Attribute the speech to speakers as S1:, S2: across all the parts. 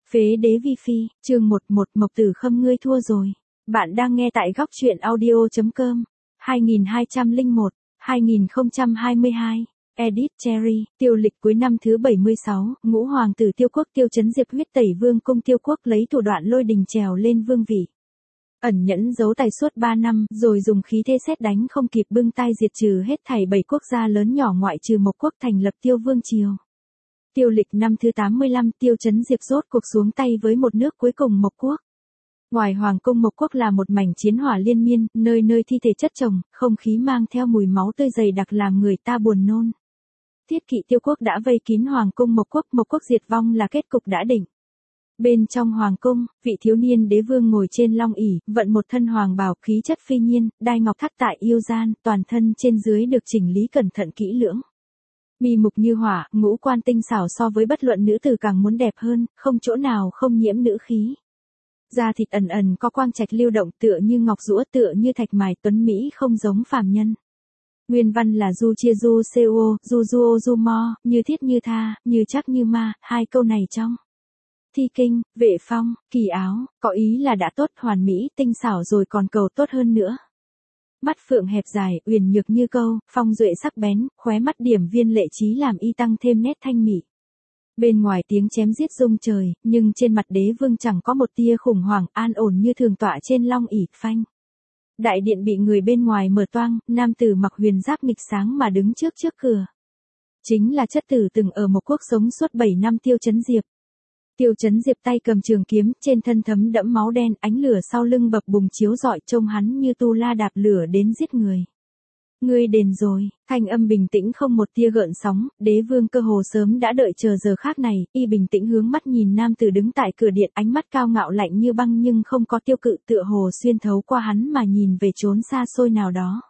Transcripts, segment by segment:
S1: Phế đế vi phi, chương 11 Mộc Tử Khâm ngươi thua rồi. Bạn đang nghe tại góc truyện audio.com. 2201, 2022. Edit Cherry, tiêu lịch cuối năm thứ 76, ngũ hoàng tử Tiêu Quốc Tiêu Chấn Diệp huyết tẩy vương cung Tiêu Quốc lấy thủ đoạn lôi đình trèo lên vương vị. Ẩn nhẫn giấu tài suốt 3 năm, rồi dùng khí thế sét đánh không kịp bưng tay diệt trừ hết thảy 7 quốc gia lớn nhỏ ngoại trừ Mộc Quốc thành lập Tiêu Vương Triều. Tiêu lịch năm thứ 85, Tiêu Chấn Diệp rốt cuộc xuống tay với một nước cuối cùng Mộc Quốc. Ngoài hoàng cung Mộc Quốc là một mảnh chiến hỏa liên miên, nơi nơi thi thể chất chồng, không khí mang theo mùi máu tươi dày đặc làm người ta buồn nôn. Thiết kỵ Tiêu Quốc đã vây kín hoàng cung Mộc Quốc diệt vong là kết cục đã định. Bên trong hoàng cung, vị thiếu niên đế vương ngồi trên long ỷ, vận một thân hoàng bào, khí chất phi nhiên, đai ngọc thắt tại yêu gian, toàn thân trên dưới được chỉnh lý cẩn thận kỹ lưỡng. Mi mục như hỏa, ngũ quan tinh xảo so với bất luận nữ tử càng muốn đẹp hơn, không chỗ nào không nhiễm nữ khí. Da thịt ẩn ẩn có quang trạch lưu động tựa như ngọc rũa tựa như thạch mài tuấn Mỹ không giống phàm nhân. Nguyên văn là du chia du co, du duo du mo, như thiết như tha, như chắc như ma, hai câu này trong. Thi kinh, vệ phong, kỳ áo, có ý là đã tốt hoàn mỹ, tinh xảo rồi còn cầu tốt hơn nữa. Mắt phượng hẹp dài, uyển nhược như câu, phong duệ sắc bén, khóe mắt điểm viên lệ trí làm y tăng thêm nét thanh mỹ. Bên ngoài tiếng chém giết rung trời, nhưng trên mặt đế vương chẳng có một tia khủng hoảng, an ổn như thường tọa trên long ỷ phanh. Đại điện bị người bên ngoài mở toang, nam tử mặc huyền giáp nghịch sáng mà đứng trước cửa. Chính là chất tử từng ở Mộc Quốc sống suốt 7 năm Tiêu Chấn Diệp. Tiêu Chấn Diệp tay cầm trường kiếm, trên thân thấm đẫm máu đen, ánh lửa sau lưng bập bùng chiếu rọi trông hắn như tu la đạp lửa đến giết người. Ngươi đền rồi, thanh âm bình tĩnh không một tia gợn sóng, đế vương cơ hồ sớm đã đợi chờ giờ khác này, y bình tĩnh hướng mắt nhìn nam tử đứng tại cửa điện, ánh mắt cao ngạo lạnh như băng nhưng không có tiêu cự tựa hồ xuyên thấu qua hắn mà nhìn về chốn xa xôi nào đó.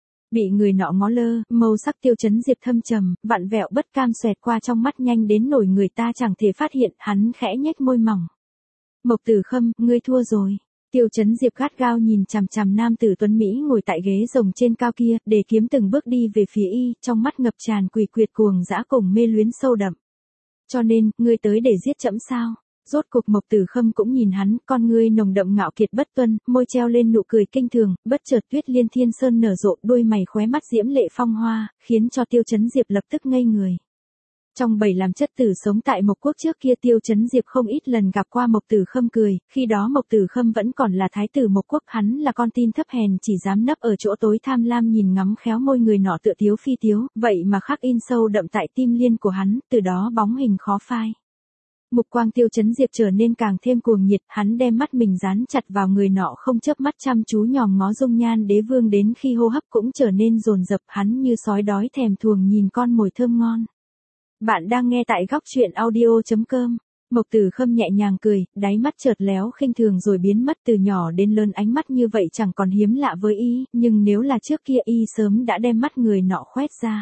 S1: Bị người nọ ngó lơ, màu sắc Tiêu Chấn Diệp thâm trầm, vặn vẹo bất cam xoẹt qua trong mắt nhanh đến nổi người ta chẳng thể phát hiện, hắn khẽ nhếch môi mỏng. Mộc Tử Khâm, ngươi thua rồi. Tiêu Chấn Diệp gắt gao nhìn chằm chằm nam tử tuấn Mỹ ngồi tại ghế rồng trên cao kia, để kiếm từng bước đi về phía y, trong mắt ngập tràn quỷ quyệt cuồng dã cùng mê luyến sâu đậm. Cho nên, ngươi tới để giết trẫm sao? Rốt cuộc Mộc Tử Khâm cũng nhìn hắn, con ngươi nồng đậm ngạo kiệt bất tuân, môi treo lên nụ cười kinh thường, bất chợt Tuyết Liên Thiên Sơn nở rộ, đôi mày khóe mắt diễm lệ phong hoa, khiến cho Tiêu Chấn Diệp lập tức ngây người. Trong 7 làm chất tử sống tại Mộc Quốc trước kia Tiêu Chấn Diệp không ít lần gặp qua Mộc Tử Khâm cười, khi đó Mộc Tử Khâm vẫn còn là thái tử Mộc Quốc, hắn là con tin thấp hèn chỉ dám nấp ở chỗ tối tham lam nhìn ngắm khéo môi người nọ tựa tiếu phi tiếu, vậy mà khắc in sâu đậm tại tim liên của hắn, từ đó bóng hình khó phai. Mục quang Tiêu Chấn Diệp trở nên càng thêm cuồng nhiệt, hắn đem mắt mình dán chặt vào người nọ không chớp mắt chăm chú nhòm ngó dung nhan đế vương đến khi hô hấp cũng trở nên dồn dập, hắn như sói đói thèm thuồng nhìn con mồi thơm ngon. Bạn đang nghe tại góc truyện audio.com. Mộc Tử Khâm nhẹ nhàng cười, đáy mắt chợt léo khinh thường rồi biến mất, từ nhỏ đến lớn ánh mắt như vậy chẳng còn hiếm lạ với y, nhưng nếu là trước kia y sớm đã đem mắt người nọ khoét ra.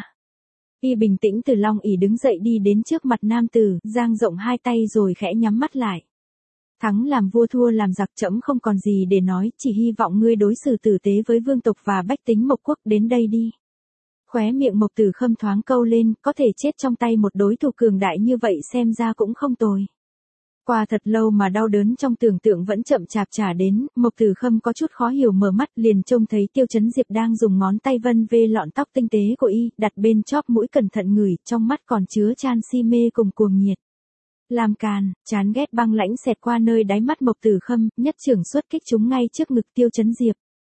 S1: Y bình tĩnh từ long ỷ đứng dậy đi đến trước mặt nam tử, dang rộng hai tay rồi khẽ nhắm mắt lại. Thắng làm vua thua làm giặc, trẫm không còn gì để nói, chỉ hy vọng ngươi đối xử tử tế với vương tộc và bách tính Mộc Quốc, đến đây đi. Khóe miệng Mộc Tử Khâm thoáng câu lên, có thể chết trong tay một đối thủ cường đại như vậy xem ra cũng không tồi. Qua thật lâu mà đau đớn trong tưởng tượng vẫn chậm chạp trả đến, Mộc Tử Khâm có chút khó hiểu mở mắt liền trông thấy Tiêu Chấn Diệp đang dùng ngón tay vân vê lọn tóc tinh tế của y, đặt bên chóp mũi cẩn thận ngửi, trong mắt còn chứa chan si mê cùng cuồng nhiệt. Làm càn, chán ghét băng lãnh xẹt qua nơi đáy mắt Mộc Tử Khâm, nhất chưởng xuất kích trúng ngay trước ngực Tiêu Chấn Diệp.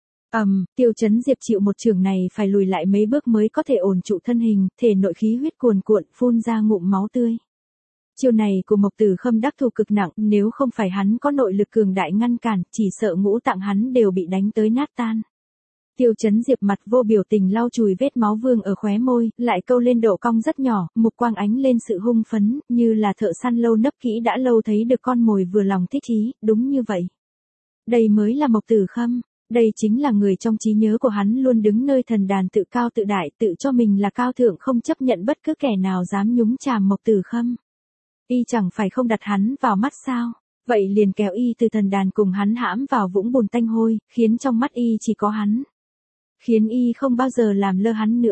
S1: Tiêu Chấn Diệp chịu một chưởng này phải lùi lại mấy bước mới có thể ổn trụ thân hình, thể nội khí huyết cuồn cuộn phun ra ngụm máu tươi. Chiêu này của Mộc Tử Khâm đắc thủ cực nặng, nếu không phải hắn có nội lực cường đại ngăn cản, chỉ sợ ngũ tạng hắn đều bị đánh tới nát tan. Tiêu Chấn Diệp mặt vô biểu tình lau chùi vết máu vương ở khóe môi, lại câu lên độ cong rất nhỏ, mục quang ánh lên sự hung phấn, như là thợ săn lâu nấp kỹ đã lâu thấy được con mồi vừa lòng thích ý, đúng như vậy. Đây mới là Mộc Tử Khâm. Đây chính là người trong trí nhớ của hắn luôn đứng nơi thần đàn tự cao tự đại, tự cho mình là cao thượng, không chấp nhận bất cứ kẻ nào dám nhúng chàm Mộc Tử Khâm. Y chẳng phải không đặt hắn vào mắt sao? Vậy liền kéo y từ thần đàn cùng hắn hãm vào vũng bùn tanh hôi, khiến trong mắt y chỉ có hắn. Khiến y không bao giờ làm lơ hắn nữa.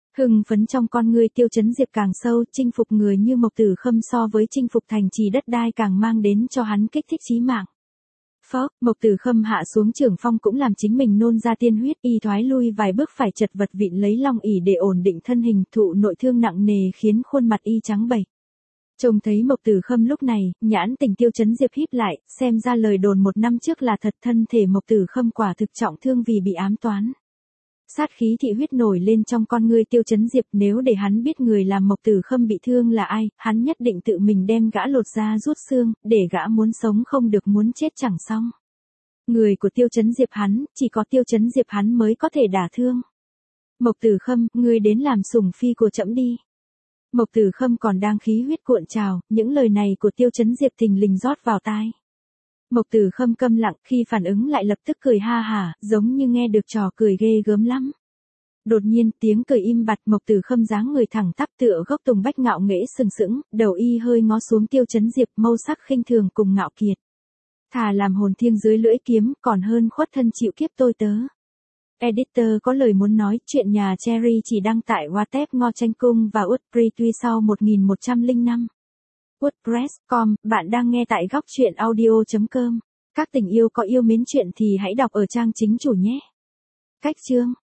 S1: Hưng phấn trong con ngươi Tiêu Chấn Diệp càng sâu, chinh phục người như Mộc Tử Khâm so với chinh phục thành trì đất đai càng mang đến cho hắn kích thích chí mạng. Phốc, Mộc Tử Khâm hạ xuống trưởng phong cũng làm chính mình nôn ra tiên huyết, y thoái lui vài bước phải chật vật vịn lấy long ỷ để ổn định thân hình, thụ nội thương nặng nề khiến khuôn mặt y trắng bệch. Trông thấy Mộc Tử Khâm lúc này, nhãn tình Tiêu Chấn Diệp híp lại, xem ra lời đồn 1 năm trước là thật, thân thể Mộc Tử Khâm quả thực trọng thương vì bị ám toán. Sát khí thị huyết nổi lên trong con ngươi Tiêu Chấn Diệp, nếu để hắn biết người làm Mộc Tử Khâm bị thương là ai, hắn nhất định tự mình đem gã lột da rút xương, để gã muốn sống không được muốn chết chẳng xong. Người của Tiêu Chấn Diệp hắn, chỉ có Tiêu Chấn Diệp hắn mới có thể đả thương. Mộc Tử Khâm, ngươi đến làm sủng phi của trẫm đi. Mộc Tử Khâm còn đang khí huyết cuộn trào, những lời này của Tiêu Chấn Diệp thình lình rót vào tai. Mộc Tử Khâm câm lặng, khi phản ứng lại lập tức cười ha hả, giống như nghe được trò cười ghê gớm lắm. Đột nhiên, tiếng cười im bặt, Mộc Tử Khâm dáng người thẳng tắp tựa gốc tùng bách ngạo nghễ sừng sững, đầu y hơi ngó xuống Tiêu Chấn Diệp, mâu sắc khinh thường cùng ngạo kiệt. Thà làm hồn thiêng dưới lưỡi kiếm, còn hơn khuất thân chịu kiếp tôi tớ. Editor có lời muốn nói, chuyện nhà Cherry chỉ đăng tại Wattpad Ngo Tranh Cung và Wordpress sau 1105. WordPress.com, bạn đang nghe tại góc truyện audio.com. Các tình yêu có yêu mến chuyện thì hãy đọc ở trang chính chủ nhé. Cách chương